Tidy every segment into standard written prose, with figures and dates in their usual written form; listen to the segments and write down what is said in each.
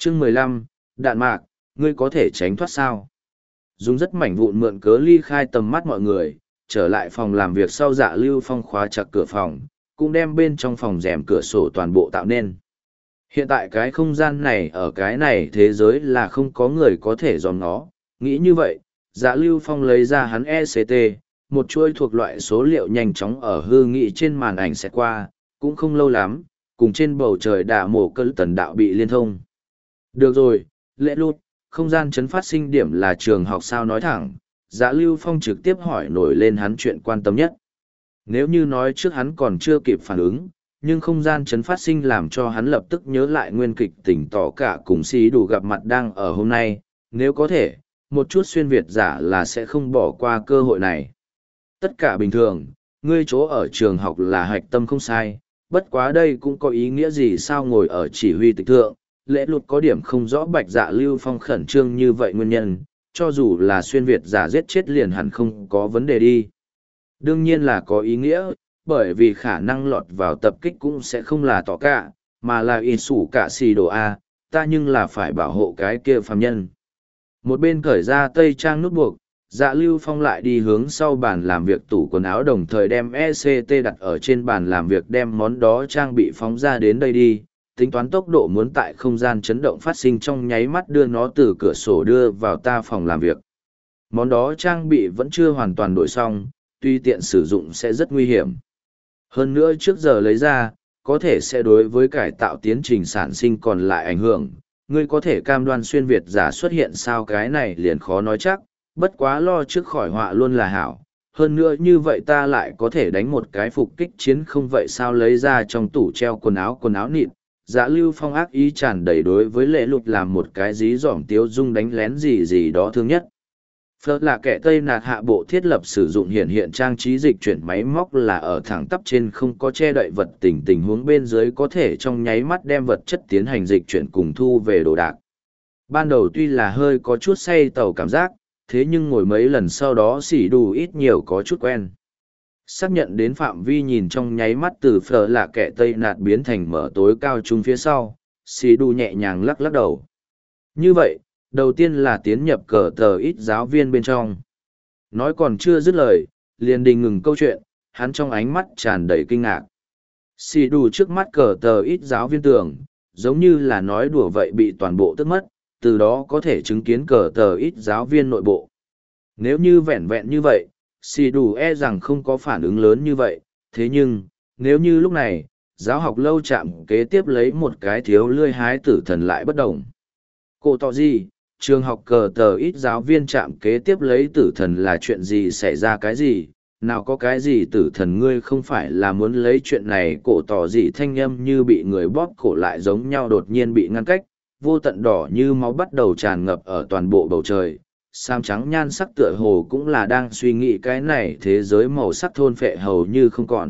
Chương 15, đạn mạc, ngươi có thể tránh thoát sao? Dùng rất mảnh vụn mượn cớ ly khai tầm mắt mọi người, trở lại phòng làm việc sau Dạ Lưu Phong khóa chặt cửa phòng, cũng đem bên trong phòng rèm cửa sổ toàn bộ tạo nên. Hiện tại cái không gian này ở cái này thế giới là không có người có thể dòm nó, nghĩ như vậy, Dạ Lưu Phong lấy ra hắn ECT, một chuỗi thuộc loại số liệu nhanh chóng ở hư nghị trên màn ảnh sẽ qua, cũng không lâu lắm, cùng trên bầu trời đả mổ cơ tần đạo bị liên thông. Được rồi, lễ lụt, không gian chấn phát sinh điểm là trường học sao nói thẳng, Dạ Lưu Phong trực tiếp hỏi nổi lên hắn chuyện quan tâm nhất. Nếu như nói trước hắn còn chưa kịp phản ứng, nhưng không gian chấn phát sinh làm cho hắn lập tức nhớ lại nguyên kịch tỉnh tỏ cả cùng xí đủ gặp mặt đang ở hôm nay, nếu có thể, một chút xuyên Việt giả là sẽ không bỏ qua cơ hội này. Tất cả bình thường, ngươi chỗ ở trường học là hạch tâm không sai, bất quá đây cũng có ý nghĩa gì sao ngồi ở chỉ huy tịch thượng, lễ lụt có điểm không rõ bạch Dạ Lưu Phong khẩn trương như vậy nguyên nhân, cho dù là xuyên Việt giả giết chết liền hẳn không có vấn đề đi. Đương nhiên là có ý nghĩa, bởi vì khả năng lọt vào tập kích cũng sẽ không là tỏ cả, mà là in sủ cả xì đồ A, ta nhưng là phải bảo hộ cái kia phàm nhân. Một bên cởi ra tây trang nút buộc, Dạ Lưu Phong lại đi hướng sau bàn làm việc tủ quần áo đồng thời đem ECT đặt ở trên bàn làm việc đem món đó trang bị phóng ra đến đây đi, tính toán tốc độ muốn tại không gian chấn động phát sinh trong nháy mắt đưa nó từ cửa sổ đưa vào ta phòng làm việc. Món đó trang bị vẫn chưa hoàn toàn đổi xong, tuy tiện sử dụng sẽ rất nguy hiểm. Hơn nữa trước giờ lấy ra, có thể sẽ đối với cải tạo tiến trình sản sinh còn lại ảnh hưởng. Ngươi có thể cam đoan xuyên Việt giả xuất hiện sao cái này liền khó nói chắc, bất quá lo trước khỏi họa luôn là hảo. Hơn nữa như vậy ta lại có thể đánh một cái phục kích chiến không vậy sao lấy ra trong tủ treo quần áo nịt. Dạ Lưu Phong ác ý tràn đầy đối với lễ lụt làm một cái dí dỏm tiếu dung đánh lén gì gì đó thương nhất. Phớt là kẻ Tây nạt hạ bộ thiết lập sử dụng hiện trang trí dịch chuyển máy móc là ở thẳng tắp trên không có che đậy vật tình huống bên dưới có thể trong nháy mắt đem vật chất tiến hành dịch chuyển cùng thu về đồ đạc. Ban đầu tuy là hơi có chút say tàu cảm giác, thế nhưng ngồi mấy lần sau đó xỉ đủ ít nhiều có chút quen. Xác nhận đến phạm vi nhìn trong nháy mắt từ phở là kẻ Tây nạt biến thành mở tối cao trung phía sau, xỉ đủ nhẹ nhàng lắc lắc đầu. Như vậy, đầu tiên là tiến nhập cờ tờ ít giáo viên bên trong. Nói còn chưa dứt lời, liền đình ngừng câu chuyện, hắn trong ánh mắt tràn đầy kinh ngạc. Xì đủ trước mắt cờ tờ ít giáo viên tưởng, giống như là nói đùa vậy bị toàn bộ tức mất, từ đó có thể chứng kiến cờ tờ ít giáo viên nội bộ. Nếu như vẹn vẹn như vậy, xì đủ e rằng không có phản ứng lớn như vậy, thế nhưng, nếu như lúc này, giáo học lâu chạm kế tiếp lấy một cái thiếu lươi hái tử thần lại bất đồng. Cô tỏ gì, trường học cờ tờ ít giáo viên chạm kế tiếp lấy tử thần là chuyện gì xảy ra cái gì, nào có cái gì tử thần ngươi không phải là muốn lấy chuyện này cổ tỏ gì thanh âm như bị người bóp cổ lại giống nhau đột nhiên bị ngăn cách, vô tận đỏ như máu bắt đầu tràn ngập ở toàn bộ bầu trời. Sam trắng nhan sắc tựa hồ cũng là đang suy nghĩ cái này thế giới màu sắc thôn phệ hầu như không còn.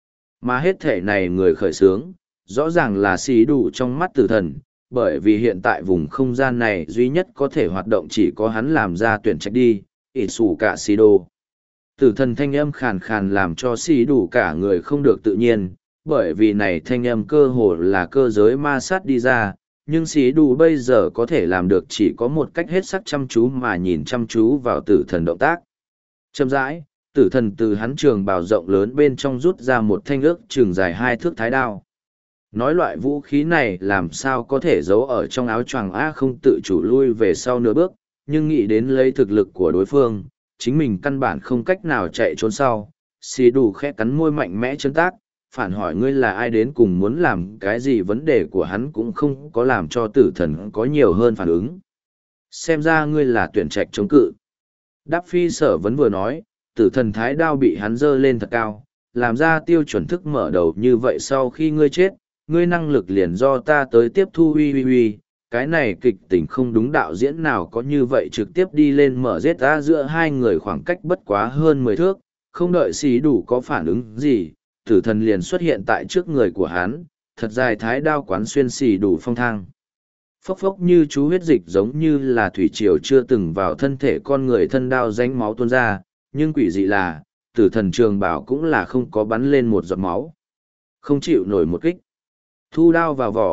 Mà hết thể này người khởi xướng, rõ ràng là xí đủ trong mắt tử thần, bởi vì hiện tại vùng không gian này duy nhất có thể hoạt động chỉ có hắn làm ra tuyển trạch đi, ỷ sủ cả xì đồ. Tử thần thanh âm khàn khàn làm cho xì đủ cả người không được tự nhiên, bởi vì này thanh âm cơ hồ là cơ giới ma sát đi ra, nhưng xì đủ bây giờ có thể làm được chỉ có một cách hết sắc chăm chú mà nhìn chăm chú vào tử thần động tác. Chậm rãi, tử thần từ hắn trường bào rộng lớn bên trong rút ra một thanh ước trường dài 2 thước thái đao. Nói loại vũ khí này làm sao có thể giấu ở trong áo choàng A không tự chủ lui về sau nửa bước, nhưng nghĩ đến lấy thực lực của đối phương, chính mình căn bản không cách nào chạy trốn sau. Xì đủ khẽ cắn môi mạnh mẽ chân tác, phản hỏi ngươi là ai đến cùng muốn làm cái gì vấn đề của hắn cũng không có làm cho tử thần có nhiều hơn phản ứng. Xem ra ngươi là tuyển trạch chống cự. Đáp phi sở vấn vừa nói, tử thần thái đao bị hắn dơ lên thật cao, làm ra tiêu chuẩn thức mở đầu như vậy sau khi ngươi chết, ngươi năng lực liền do ta tới tiếp thu uy, cái này kịch tình không đúng đạo diễn nào có như vậy trực tiếp đi lên mở giết ta giữa hai người khoảng cách bất quá hơn 10 thước, không đợi xí đủ có phản ứng gì, tử thần liền xuất hiện tại trước người của hắn, thật dài thái đao quán xuyên xì đủ phong thang. Phốc phốc như chú huyết dịch giống như là thủy triều chưa từng vào thân thể con người thân đao ránh máu tuôn ra, nhưng quỷ dị là, tử thần trường bảo cũng là không có bắn lên một giọt máu. Không chịu nổi một kích. Thu đao vào vỏ,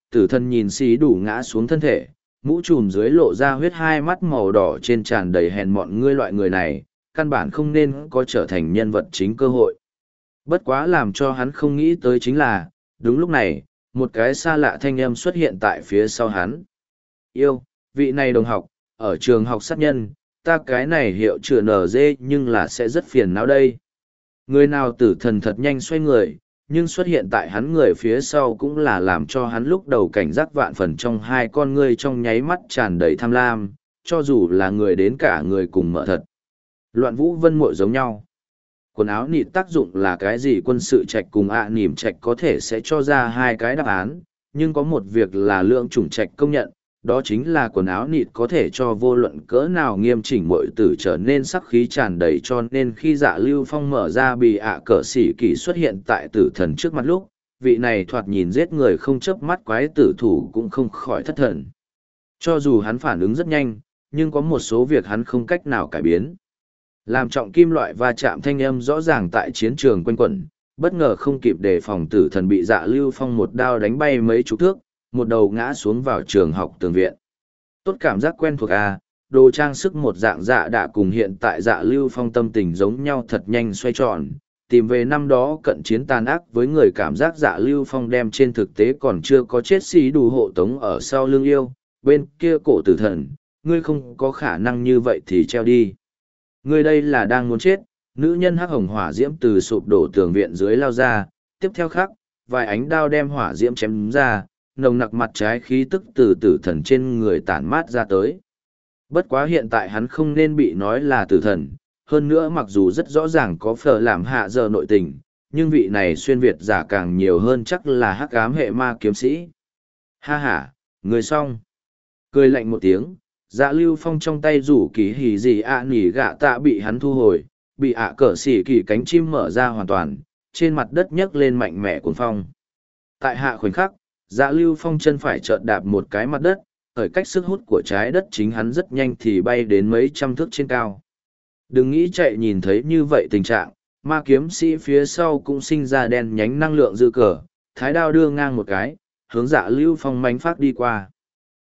Tử thần nhìn xí đủ ngã xuống thân thể, mũ trùm dưới lộ ra huyết, hai mắt màu đỏ trên tràn đầy hèn mọn, ngươi loại người này, căn bản không nên có trở thành nhân vật chính cơ hội. Bất quá làm cho hắn không nghĩ tới chính là, đúng lúc này, một cái xa lạ thanh âm xuất hiện tại phía sau hắn. Yêu, vị này đồng học, ở trường học sát nhân, ta cái này hiệu chữa nở dê nhưng là sẽ rất phiền não đây. Người nào tử thần thật nhanh xoay người, nhưng xuất hiện tại hắn người phía sau cũng là làm cho hắn lúc đầu cảnh giác vạn phần, trong hai con ngươi trong nháy mắt tràn đầy tham lam, cho dù là người đến cả người cùng mở thật. Loạn vũ vân muội giống nhau. Quần áo nịt tác dụng là cái gì, quân sự trạch cùng nỉm trạch có thể sẽ cho ra hai cái đáp án, nhưng có một việc là lượng chủng trạch công nhận, đó chính là quần áo nịt có thể cho vô luận cỡ nào nghiêm chỉnh muội tử trở nên sắc khí tràn đầy, cho nên khi Dạ Lưu Phong mở ra bị cờ sĩ kỳ xuất hiện tại tử thần trước mặt lúc, vị này thoạt nhìn giết người không chớp mắt quái tử thủ cũng không khỏi thất thần. Cho dù hắn phản ứng rất nhanh, nhưng có một số việc hắn không cách nào cải biến. Làm trọng kim loại va chạm thanh âm rõ ràng tại chiến trường quanh quẩn, bất ngờ không kịp đề phòng, tử thần bị Dạ Lưu Phong một đao đánh bay mấy chục thước, một đầu ngã xuống vào trường học tường viện. Tốt cảm giác quen thuộc à, đồ trang sức một dạng dạ đã cùng hiện tại Dạ Lưu Phong tâm tình giống nhau, thật nhanh xoay tròn, tìm về năm đó cận chiến tàn ác với người, cảm giác Dạ Lưu Phong đem trên thực tế còn chưa có chết xí đủ hộ tống ở sau lưng yêu, bên kia cổ tử thần, ngươi không có khả năng như vậy thì treo đi. Ngươi đây là đang muốn chết, nữ nhân hắc hồng hỏa diễm từ sụp đổ tường viện dưới lao ra, tiếp theo khắc, vài ánh đao đem hỏa diễm chém ra, nồng nặc mặt trái khí tức từ tử thần trên người tản mát ra tới. Bất quá hiện tại hắn không nên bị nói là tử thần, hơn nữa mặc dù rất rõ ràng có phở làm hạ giờ nội tình, nhưng vị này xuyên Việt giả càng nhiều hơn chắc là hắc ám hệ ma kiếm sĩ. Ha ha, người xong. Cười lạnh một tiếng, Dạ Lưu Phong trong tay rủ kỳ hỉ gì nỉ gạ tạ bị hắn thu hồi, bị cờ xỉ kỳ cánh chim mở ra hoàn toàn, trên mặt đất nhấc lên mạnh mẽ cuồng phong. Tại hạ khoảnh khắc, Dạ Lưu Phong chân phải chợt đạp một cái mặt đất, khởi cách sức hút của trái đất chính hắn rất nhanh thì bay đến mấy trăm thước trên cao. Đừng nghĩ chạy, nhìn thấy như vậy tình trạng, ma kiếm sĩ phía sau cũng sinh ra đen nhánh năng lượng dư cờ, thái đao đưa ngang một cái, hướng Dạ Lưu Phong mánh phát đi qua.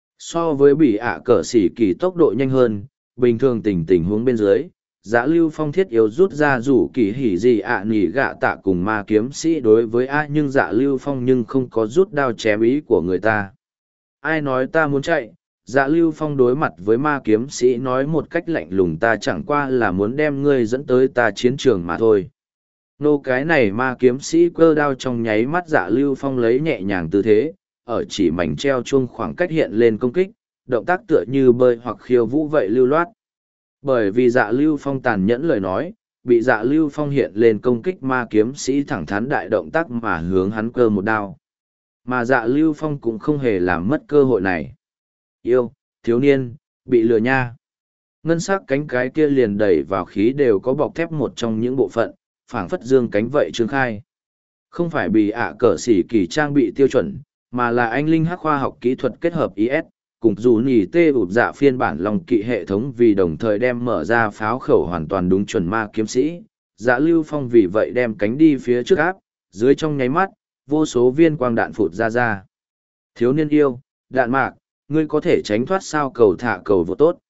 So với bị cờ xỉ kỳ tốc độ nhanh hơn, bình thường tình huống bên dưới, Dạ Lưu Phong thiết yếu rút ra rủ kỳ hỉ gì nỉ gạ tạ cùng ma kiếm sĩ đối với nhưng Dạ Lưu Phong nhưng không có rút đao chém ý của người ta. Ai nói ta muốn chạy? Dạ Lưu Phong đối mặt với ma kiếm sĩ nói một cách lạnh lùng, ta chẳng qua là muốn đem ngươi dẫn tới ta chiến trường mà thôi. Nô cái này ma kiếm sĩ cơ đao trong nháy mắt, Dạ Lưu Phong lấy nhẹ nhàng tư thế, ở chỉ mảnh treo chuông khoảng cách hiện lên công kích, động tác tựa như bơi hoặc khiêu vũ vậy lưu loát. Bởi vì Dạ Lưu Phong tàn nhẫn lời nói, bị Dạ Lưu Phong hiện lên công kích ma kiếm sĩ thẳng thắn đại động tác mà hướng hắn cơ một đao. Mà Dạ Lưu Phong cũng không hề làm mất cơ hội này. Yêu, thiếu niên, bị lừa nha. Ngân sắc cánh cái kia liền đẩy vào khí đều có bọc thép một trong những bộ phận, phảng phất dương cánh vậy trương khai. Không phải bị cờ xỉ kỳ trang bị tiêu chuẩn, mà là anh linh hắc khoa học kỹ thuật kết hợp IS, cùng dù nhì tê ụp dạ phiên bản lòng kỵ hệ thống, vì đồng thời đem mở ra pháo khẩu hoàn toàn đúng chuẩn ma kiếm sĩ. Dạ Lưu Phong vì vậy đem cánh đi phía trước áp, dưới trong nháy mắt, vô số viên quang đạn phụt ra. Thiếu niên yêu, đạn mạc, ngươi có thể tránh thoát sao, cầu thả cầu vô tốt.